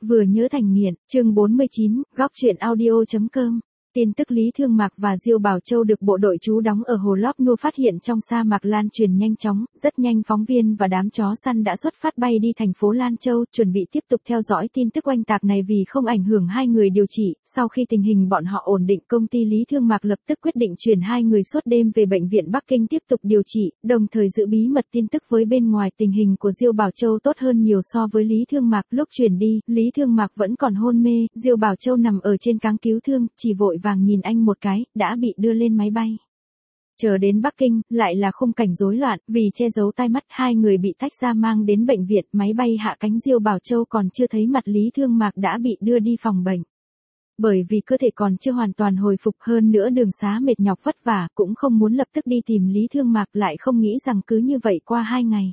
Vừa nhớ thành nghiện, chương 49, góc truyện audio.com. Tin tức Lý Thương Mạc và Diêu Bảo Châu được bộ đội trú đóng ở Hồ Lop Nua phát hiện trong sa mạc lan truyền nhanh chóng, rất nhanh phóng viên và đám chó săn đã xuất phát bay đi thành phố Lan Châu, chuẩn bị tiếp tục theo dõi tin tức oanh tạc này vì không ảnh hưởng hai người điều trị. Sau khi tình hình bọn họ ổn định, công ty Lý Thương Mạc lập tức quyết định chuyển hai người suốt đêm về bệnh viện Bắc Kinh tiếp tục điều trị, đồng thời giữ bí mật tin tức với bên ngoài. Tình hình của Diêu Bảo Châu tốt hơn nhiều so với Lý Thương Mạc. Lúc chuyển đi, Lý Thương Mạc vẫn còn hôn mê, Diêu Bảo Châu nằm ở trên cáng cứu thương, chỉ vội vàng nhìn anh một cái, đã bị đưa lên máy bay. Chờ đến Bắc Kinh, lại là khung cảnh rối loạn, vì che giấu tai mắt, hai người bị tách ra mang đến bệnh viện. Máy bay hạ cánh, Diêu Bảo Châu còn chưa thấy mặt Lý Thương Mạc đã bị đưa đi phòng bệnh. Bởi vì cơ thể còn chưa hoàn toàn hồi phục, hơn nữa đường xá mệt nhọc vất vả, cũng không muốn lập tức đi tìm Lý Thương Mạc, lại không nghĩ rằng cứ như vậy qua 2 ngày.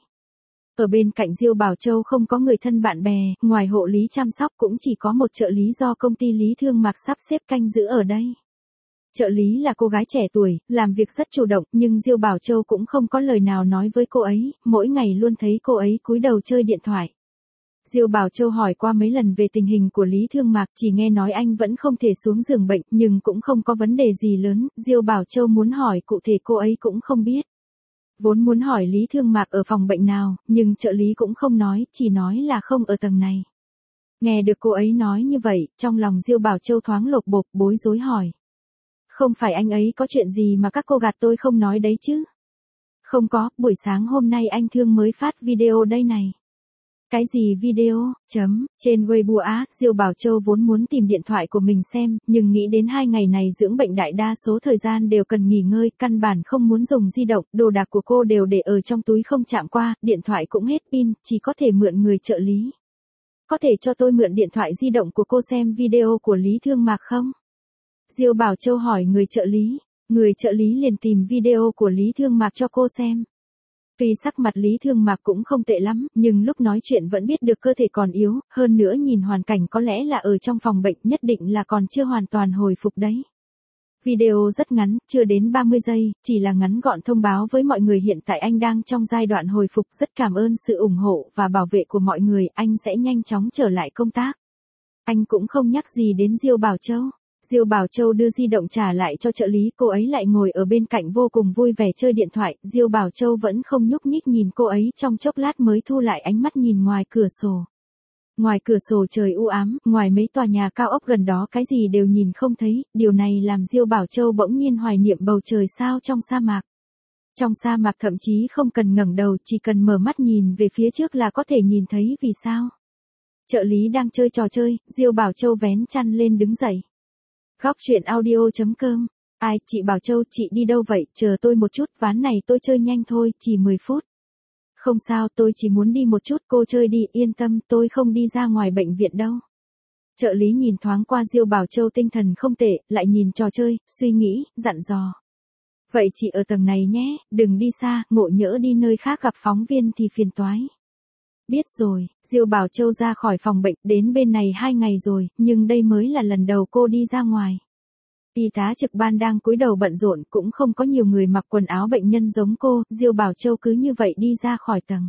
Ở bên cạnh Diêu Bảo Châu không có người thân bạn bè, ngoài hộ lý chăm sóc cũng chỉ có một trợ lý do công ty Lý Thương Mạc sắp xếp canh giữ ở đây. Trợ lý là cô gái trẻ tuổi, làm việc rất chủ động, nhưng Diêu Bảo Châu cũng không có lời nào nói với cô ấy, mỗi ngày luôn thấy cô ấy cúi đầu chơi điện thoại. Diêu Bảo Châu hỏi qua mấy lần về tình hình của Lý Thương Mạc, chỉ nghe nói anh vẫn không thể xuống giường bệnh, nhưng cũng không có vấn đề gì lớn. Diêu Bảo Châu muốn hỏi cụ thể cô ấy cũng không biết. Vốn muốn hỏi Lý Thương Mạc ở phòng bệnh nào, nhưng trợ lý cũng không nói, chỉ nói là không ở tầng này. Nghe được cô ấy nói như vậy, trong lòng Diêu Bảo Châu thoáng lột bột, bối rối hỏi. Không phải anh ấy có chuyện gì mà các cô gạt tôi không nói đấy chứ? Không có, buổi sáng hôm nay anh Thương mới phát video đây này. Cái gì video? Trên Weibo á, Diêu Bảo Châu vốn muốn tìm điện thoại của mình xem, nhưng nghĩ đến 2 ngày này dưỡng bệnh đại đa số thời gian đều cần nghỉ ngơi, căn bản không muốn dùng di động, đồ đạc của cô đều để ở trong túi không chạm qua, điện thoại cũng hết pin, chỉ có thể mượn người trợ lý. Có thể cho tôi mượn điện thoại di động của cô xem video của Lý Thương Mạc không? Diêu Bảo Châu hỏi người trợ lý liền tìm video của Lý Thương Mạc cho cô xem. Tuy sắc mặt Lý Thương Mạc cũng không tệ lắm, nhưng lúc nói chuyện vẫn biết được cơ thể còn yếu, hơn nữa nhìn hoàn cảnh có lẽ là ở trong phòng bệnh, nhất định là còn chưa hoàn toàn hồi phục đấy. Video rất ngắn, chưa đến 30 giây, chỉ là ngắn gọn thông báo với mọi người hiện tại anh đang trong giai đoạn hồi phục, rất cảm ơn sự ủng hộ và bảo vệ của mọi người, anh sẽ nhanh chóng trở lại công tác. Anh cũng không nhắc gì đến Diêu Bảo Châu. Diêu Bảo Châu đưa di động trả lại cho trợ lý, cô ấy lại ngồi ở bên cạnh vô cùng vui vẻ chơi điện thoại, Diêu Bảo Châu vẫn không nhúc nhích nhìn cô ấy, trong chốc lát mới thu lại ánh mắt nhìn ngoài cửa sổ. Ngoài cửa sổ trời u ám, ngoài mấy tòa nhà cao ốc gần đó cái gì đều nhìn không thấy, điều này làm Diêu Bảo Châu bỗng nhiên hoài niệm bầu trời sao trong sa mạc. Trong sa mạc thậm chí không cần ngẩng đầu, chỉ cần mở mắt nhìn về phía trước là có thể nhìn thấy vì sao. Trợ lý đang chơi trò chơi, Diêu Bảo Châu vén chăn lên đứng dậy. Góc truyện audio.com. Ai, chị Bảo Châu, chị đi đâu vậy, chờ tôi một chút, ván này tôi chơi nhanh thôi, chỉ 10 phút. Không sao, tôi chỉ muốn đi một chút, cô chơi đi, yên tâm, tôi không đi ra ngoài bệnh viện đâu. Trợ lý nhìn thoáng qua Diêu Bảo Châu tinh thần không tệ, lại nhìn trò chơi, suy nghĩ, dặn dò. Vậy chị ở tầng này nhé, đừng đi xa, ngộ nhỡ đi nơi khác gặp phóng viên thì phiền toái. Biết rồi, Diêu Bảo Châu ra khỏi phòng bệnh, đến bên này 2 ngày rồi, nhưng đây mới là lần đầu cô đi ra ngoài. Y tá trực ban đang cúi đầu bận rộn, cũng không có nhiều người mặc quần áo bệnh nhân giống cô, Diêu Bảo Châu cứ như vậy đi ra khỏi tầng.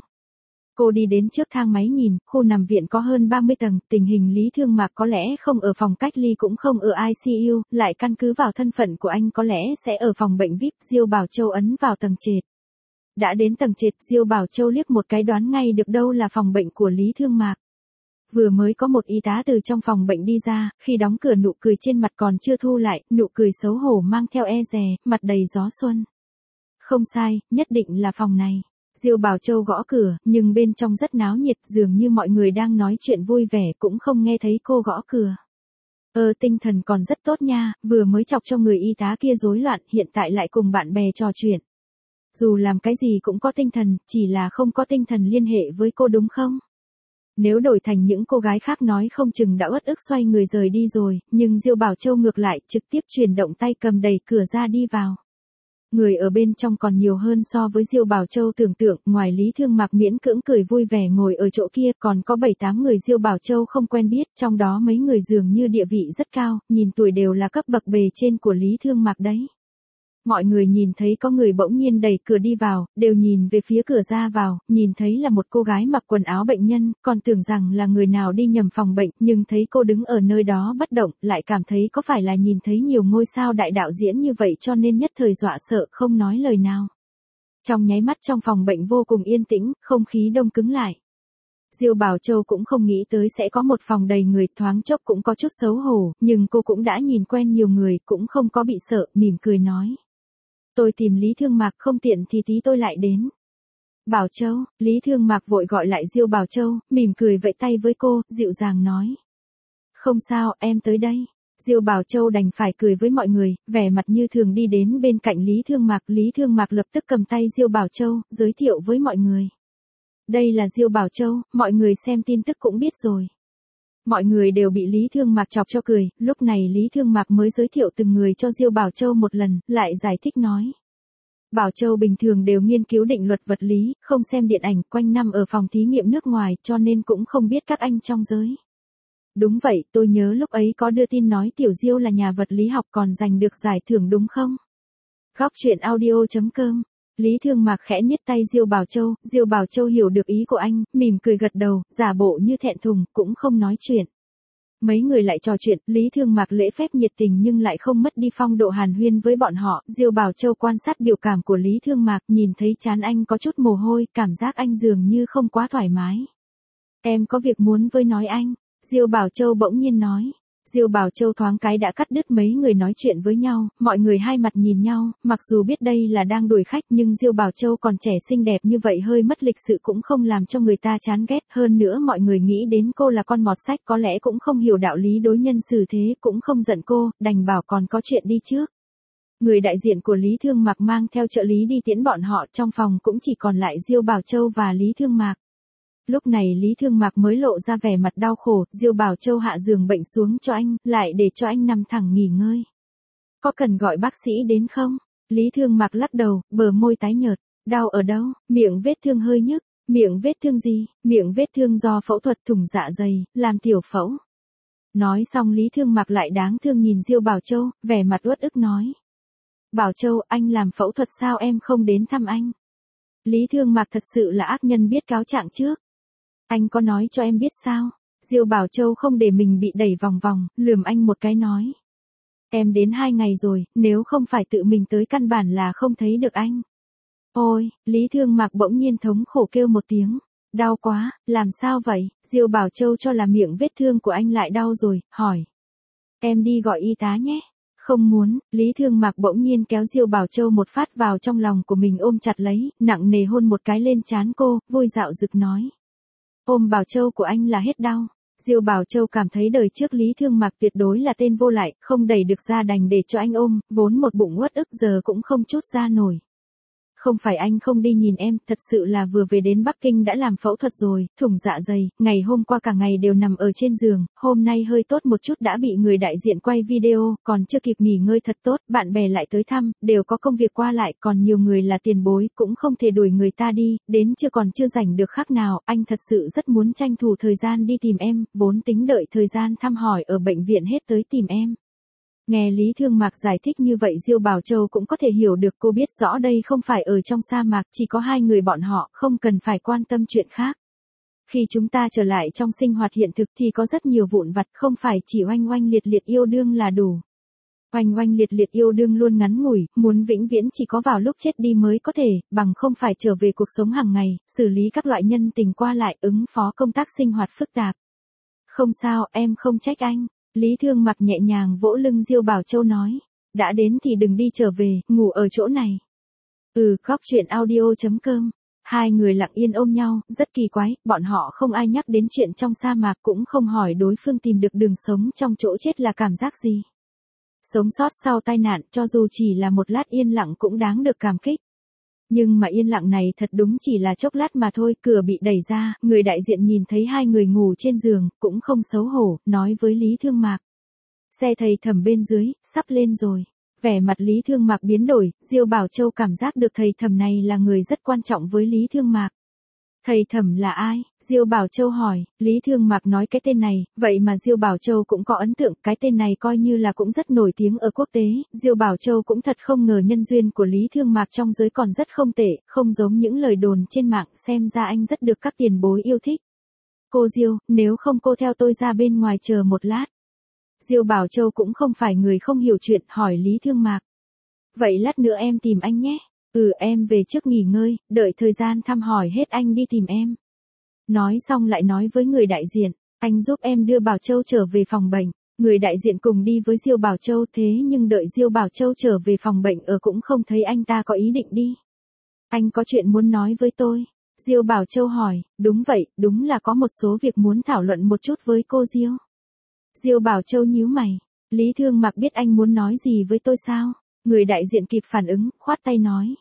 Cô đi đến trước thang máy nhìn, khu nằm viện có hơn 30 tầng, tình hình Lý Thương Mạc có lẽ không ở phòng cách ly cũng không ở ICU, lại căn cứ vào thân phận của anh có lẽ sẽ ở phòng bệnh VIP, Diêu Bảo Châu ấn vào tầng trệt. Đã đến tầng trệt, Diêu Bảo Châu liếc một cái đoán ngay được đâu là phòng bệnh của Lý Thương Mạc. Vừa mới có một y tá từ trong phòng bệnh đi ra, khi đóng cửa nụ cười trên mặt còn chưa thu lại, nụ cười xấu hổ mang theo e dè, mặt đầy gió xuân. Không sai, nhất định là phòng này. Diêu Bảo Châu gõ cửa, nhưng bên trong rất náo nhiệt, dường như mọi người đang nói chuyện vui vẻ, cũng không nghe thấy cô gõ cửa. Tinh thần còn rất tốt nha, vừa mới chọc cho người y tá kia rối loạn, hiện tại lại cùng bạn bè trò chuyện. Dù làm cái gì cũng có tinh thần, chỉ là không có tinh thần liên hệ với cô đúng không? Nếu đổi thành những cô gái khác nói không chừng đã uất ức xoay người rời đi rồi, nhưng Diêu Bảo Châu ngược lại, trực tiếp chuyển động tay cầm đẩy cửa ra đi vào. Người ở bên trong còn nhiều hơn so với Diêu Bảo Châu tưởng tượng, ngoài Lý Thương Mạc miễn cưỡng cười vui vẻ ngồi ở chỗ kia, còn có 7-8 người Diêu Bảo Châu không quen biết, trong đó mấy người dường như địa vị rất cao, nhìn tuổi đều là cấp bậc bề trên của Lý Thương Mạc đấy. Mọi người nhìn thấy có người bỗng nhiên đẩy cửa đi vào, đều nhìn về phía cửa ra vào, nhìn thấy là một cô gái mặc quần áo bệnh nhân, còn tưởng rằng là người nào đi nhầm phòng bệnh, nhưng thấy cô đứng ở nơi đó bất động, lại cảm thấy có phải là nhìn thấy nhiều ngôi sao đại đạo diễn như vậy cho nên nhất thời dọa sợ không nói lời nào. Trong nháy mắt trong phòng bệnh vô cùng yên tĩnh, không khí đông cứng lại. Diêu Bảo Châu cũng không nghĩ tới sẽ có một phòng đầy người, thoáng chốc cũng có chút xấu hổ, nhưng cô cũng đã nhìn quen nhiều người, cũng không có bị sợ, mỉm cười nói. Tôi tìm Lý Thương Mạc, không tiện thì tí tôi lại đến. Bảo Châu, Lý Thương Mạc vội gọi lại Diêu Bảo Châu, mỉm cười vẫy tay với cô, dịu dàng nói. Không sao, em tới đây. Diêu Bảo Châu đành phải cười với mọi người, vẻ mặt như thường đi đến bên cạnh Lý Thương Mạc. Lý Thương Mạc lập tức cầm tay Diêu Bảo Châu, giới thiệu với mọi người. Đây là Diêu Bảo Châu, mọi người xem tin tức cũng biết rồi. Mọi người đều bị Lý Thương Mạc chọc cho cười, lúc này Lý Thương Mạc mới giới thiệu từng người cho Diêu Bảo Châu một lần, lại giải thích nói. Bảo Châu bình thường đều nghiên cứu định luật vật lý, không xem điện ảnh, quanh năm ở phòng thí nghiệm nước ngoài cho nên cũng không biết các anh trong giới. Đúng vậy, tôi nhớ lúc ấy có đưa tin nói Tiểu Diêu là nhà vật lý học còn giành được giải thưởng đúng không? Góc truyện audio.com. Lý Thương Mạc khẽ niết tay Diêu Bảo Châu hiểu được ý của anh, mỉm cười gật đầu, giả bộ như thẹn thùng, cũng không nói chuyện. Mấy người lại trò chuyện, Lý Thương Mạc lễ phép nhiệt tình nhưng lại không mất đi phong độ hàn huyên với bọn họ. Diêu Bảo Châu quan sát biểu cảm của Lý Thương Mạc, nhìn thấy trán anh có chút mồ hôi, cảm giác anh dường như không quá thoải mái. Em có việc muốn với nói anh, Diêu Bảo Châu bỗng nhiên nói. Diêu Bảo Châu thoáng cái đã cắt đứt mấy người nói chuyện với nhau, mọi người hai mặt nhìn nhau, mặc dù biết đây là đang đuổi khách nhưng Diêu Bảo Châu còn trẻ xinh đẹp như vậy hơi mất lịch sự cũng không làm cho người ta chán ghét, hơn nữa mọi người nghĩ đến cô là con mọt sách có lẽ cũng không hiểu đạo lý đối nhân xử thế, cũng không giận cô, đành bảo còn có chuyện đi trước. Người đại diện của Lý Thương Mạc mang theo trợ lý đi tiễn bọn họ, trong phòng cũng chỉ còn lại Diêu Bảo Châu và Lý Thương Mạc. Lúc này Lý Thương Mạc mới lộ ra vẻ mặt đau khổ, Diêu Bảo Châu hạ giường bệnh xuống cho anh, lại để cho anh nằm thẳng nghỉ ngơi. Có cần gọi bác sĩ đến không? Lý Thương Mạc lắc đầu, bờ môi tái nhợt. Đau ở đâu? Miệng vết thương hơi nhức. Miệng vết thương gì? Miệng vết thương do phẫu thuật thủng dạ dày, làm tiểu phẫu. Nói xong Lý Thương Mạc lại đáng thương nhìn Diêu Bảo Châu, vẻ mặt uất ức nói. Bảo Châu, anh làm phẫu thuật sao em không đến thăm anh? Lý Thương Mạc thật sự là ác nhân biết cáo trạng trước. Anh có nói cho em biết sao? Diêu Bảo Châu không để mình bị đẩy vòng vòng, lườm anh một cái nói. Em đến 2 ngày rồi, nếu không phải tự mình tới căn bản là không thấy được anh. Ôi, Lý Thương Mạc bỗng nhiên thống khổ kêu một tiếng. Đau quá, làm sao vậy? Diêu Bảo Châu cho là miệng vết thương của anh lại đau rồi, hỏi. Em đi gọi y tá nhé. Không muốn, Lý Thương Mạc bỗng nhiên kéo Diêu Bảo Châu một phát vào trong lòng của mình ôm chặt lấy, nặng nề hôn một cái lên trán cô, vui dạo dực nói. Ôm Bảo Châu của anh là hết đau. Diêu Bảo Châu cảm thấy đời trước Lý Thương Mạc tuyệt đối là tên vô lại, không đẩy được ra đành để cho anh ôm, vốn một bụng uất ức giờ cũng không chút ra nổi. Không phải anh không đi nhìn em, thật sự là vừa về đến Bắc Kinh đã làm phẫu thuật rồi, thủng dạ dày, ngày hôm qua cả ngày đều nằm ở trên giường, hôm nay hơi tốt một chút đã bị người đại diện quay video, còn chưa kịp nghỉ ngơi thật tốt, bạn bè lại tới thăm, đều có công việc qua lại, còn nhiều người là tiền bối, cũng không thể đuổi người ta đi, đến chưa rảnh được khác nào, anh thật sự rất muốn tranh thủ thời gian đi tìm em, vốn tính đợi thời gian thăm hỏi ở bệnh viện hết tới tìm em. Nghe Lý Thương Mạc giải thích như vậy Diêu Bảo Châu cũng có thể hiểu được, cô biết rõ đây không phải ở trong sa mạc, chỉ có 2 người bọn họ, không cần phải quan tâm chuyện khác. Khi chúng ta trở lại trong sinh hoạt hiện thực thì có rất nhiều vụn vặt, không phải chỉ oanh oanh liệt liệt yêu đương là đủ. Oanh oanh liệt liệt yêu đương luôn ngắn ngủi, muốn vĩnh viễn chỉ có vào lúc chết đi mới có thể, bằng không phải trở về cuộc sống hàng ngày, xử lý các loại nhân tình qua lại, ứng phó công tác sinh hoạt phức tạp. Không sao, em không trách anh. Lý Thương Mạc nhẹ nhàng vỗ lưng Diêu Bảo Châu nói. Đã đến thì đừng đi trở về, ngủ ở chỗ này. Góc truyện audio.com. 2 người lặng yên ôm nhau, rất kỳ quái, bọn họ không ai nhắc đến chuyện trong sa mạc, cũng không hỏi đối phương tìm được đường sống trong chỗ chết là cảm giác gì. Sống sót sau tai nạn, cho dù chỉ là một lát yên lặng cũng đáng được cảm kích. Nhưng mà yên lặng này thật đúng chỉ là chốc lát mà thôi, cửa bị đẩy ra, người đại diện nhìn thấy 2 người ngủ trên giường, cũng không xấu hổ, nói với Lý Thương Mạc. Xe thầy thẩm bên dưới, sắp lên rồi. Vẻ mặt Lý Thương Mạc biến đổi, Diêu Bảo Châu cảm giác được thầy thẩm này là người rất quan trọng với Lý Thương Mạc. Thầy thẩm là ai? Diêu Bảo Châu hỏi. Lý Thương Mạc nói cái tên này, vậy mà Diêu Bảo Châu cũng có ấn tượng, cái tên này coi như là cũng rất nổi tiếng ở quốc tế. Diêu Bảo Châu cũng thật không ngờ nhân duyên của Lý Thương Mạc trong giới còn rất không tệ, không giống những lời đồn trên mạng, xem ra anh rất được các tiền bối yêu thích. Cô Diêu, nếu không cô theo tôi ra bên ngoài chờ một lát. Diêu Bảo Châu cũng không phải người không hiểu chuyện, hỏi Lý Thương Mạc. Vậy lát nữa em tìm anh nhé. Em về trước nghỉ ngơi, đợi thời gian thăm hỏi hết anh đi tìm em. Nói xong lại nói với người đại diện, anh giúp em đưa Bảo Châu trở về phòng bệnh. Người đại diện cùng đi với Diêu Bảo Châu, thế nhưng đợi Diêu Bảo Châu trở về phòng bệnh cũng không thấy anh ta có ý định đi. Anh có chuyện muốn nói với tôi. Diêu Bảo Châu hỏi. Đúng vậy, đúng là có một số việc muốn thảo luận một chút với cô Diêu. Diêu Bảo Châu nhíu mày. Lý Thương Mạc biết anh muốn nói gì với tôi sao? Người đại diện kịp phản ứng, khoát tay nói.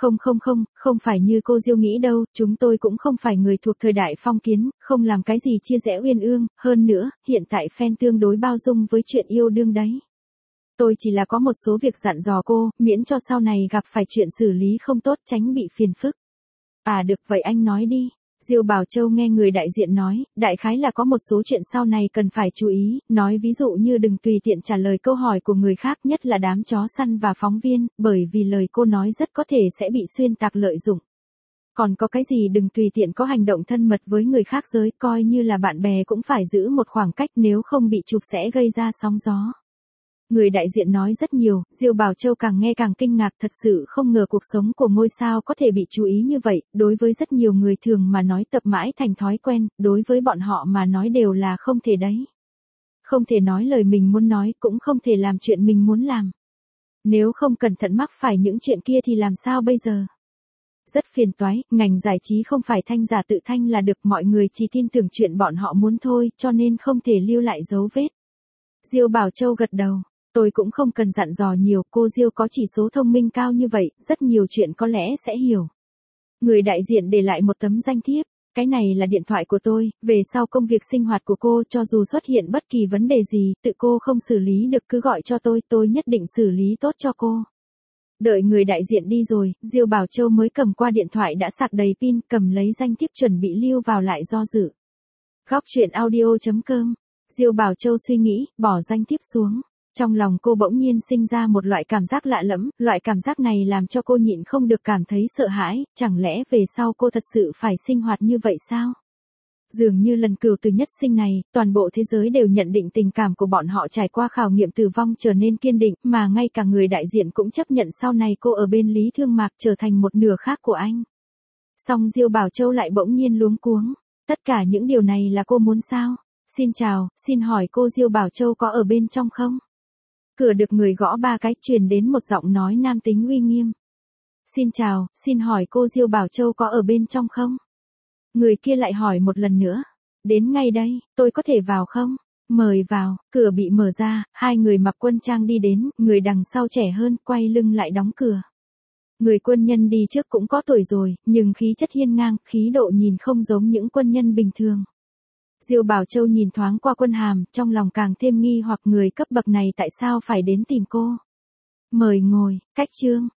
Không phải như cô Diêu nghĩ đâu, chúng tôi cũng không phải người thuộc thời đại phong kiến, không làm cái gì chia rẽ uyên ương, hơn nữa, hiện tại fan tương đối bao dung với chuyện yêu đương đấy. Tôi chỉ là có một số việc dặn dò cô, miễn cho sau này gặp phải chuyện xử lý không tốt tránh bị phiền phức. Được vậy anh nói đi. Diêu Bảo Châu nghe người đại diện nói, đại khái là có một số chuyện sau này cần phải chú ý, nói ví dụ như đừng tùy tiện trả lời câu hỏi của người khác, nhất là đám chó săn và phóng viên, bởi vì lời cô nói rất có thể sẽ bị xuyên tạc lợi dụng. Còn có cái gì đừng tùy tiện có hành động thân mật với người khác giới, coi như là bạn bè cũng phải giữ một khoảng cách, nếu không bị chụp sẽ gây ra sóng gió. Người đại diện nói rất nhiều, Diêu Bảo Châu càng nghe càng kinh ngạc, thật sự không ngờ cuộc sống của ngôi sao có thể bị chú ý như vậy, đối với rất nhiều người thường mà nói tập mãi thành thói quen, đối với bọn họ mà nói đều là không thể đấy. Không thể nói lời mình muốn nói, cũng không thể làm chuyện mình muốn làm. Nếu không cẩn thận mắc phải những chuyện kia thì làm sao bây giờ? Rất phiền toái, ngành giải trí không phải thanh giả tự thanh là được, mọi người chỉ tin tưởng chuyện bọn họ muốn thôi, cho nên không thể lưu lại dấu vết. Diêu Bảo Châu gật đầu. Tôi cũng không cần dặn dò nhiều, cô Diêu có chỉ số thông minh cao như vậy, rất nhiều chuyện có lẽ sẽ hiểu. Người đại diện để lại một tấm danh thiếp, cái này là điện thoại của tôi, về sau công việc sinh hoạt của cô cho dù xuất hiện bất kỳ vấn đề gì, tự cô không xử lý được cứ gọi cho tôi nhất định xử lý tốt cho cô. Đợi người đại diện đi rồi, Diêu Bảo Châu mới cầm qua điện thoại đã sạc đầy pin, cầm lấy danh thiếp chuẩn bị lưu vào lại do dự. Góc truyện audio.com. Diêu Bảo Châu suy nghĩ, bỏ danh thiếp xuống. Trong lòng cô bỗng nhiên sinh ra một loại cảm giác lạ lẫm, loại cảm giác này làm cho cô nhịn không được cảm thấy sợ hãi, chẳng lẽ về sau cô thật sự phải sinh hoạt như vậy sao? Dường như lần cửu từ nhất sinh này, toàn bộ thế giới đều nhận định tình cảm của bọn họ trải qua khảo nghiệm tử vong trở nên kiên định, mà ngay cả người đại diện cũng chấp nhận sau này cô ở bên Lý Thương Mạc trở thành một nửa khác của anh. Song Diêu Bảo Châu lại bỗng nhiên luống cuống, tất cả những điều này là cô muốn sao? Xin chào, xin hỏi cô Diêu Bảo Châu có ở bên trong không? Cửa được người gõ 3 cái, truyền đến một giọng nói nam tính uy nghiêm. Xin chào, xin hỏi cô Diêu Bảo Châu có ở bên trong không? Người kia lại hỏi một lần nữa. Đến ngay đây, tôi có thể vào không? Mời vào, cửa bị mở ra, hai người mặc quân trang đi đến, người đằng sau trẻ hơn, quay lưng lại đóng cửa. Người quân nhân đi trước cũng có tuổi rồi, nhưng khí chất hiên ngang, khí độ nhìn không giống những quân nhân bình thường. Diêu Bảo Châu nhìn thoáng qua quân hàm, trong lòng càng thêm nghi hoặc người cấp bậc này tại sao phải đến tìm cô. Mời ngồi, cách chương.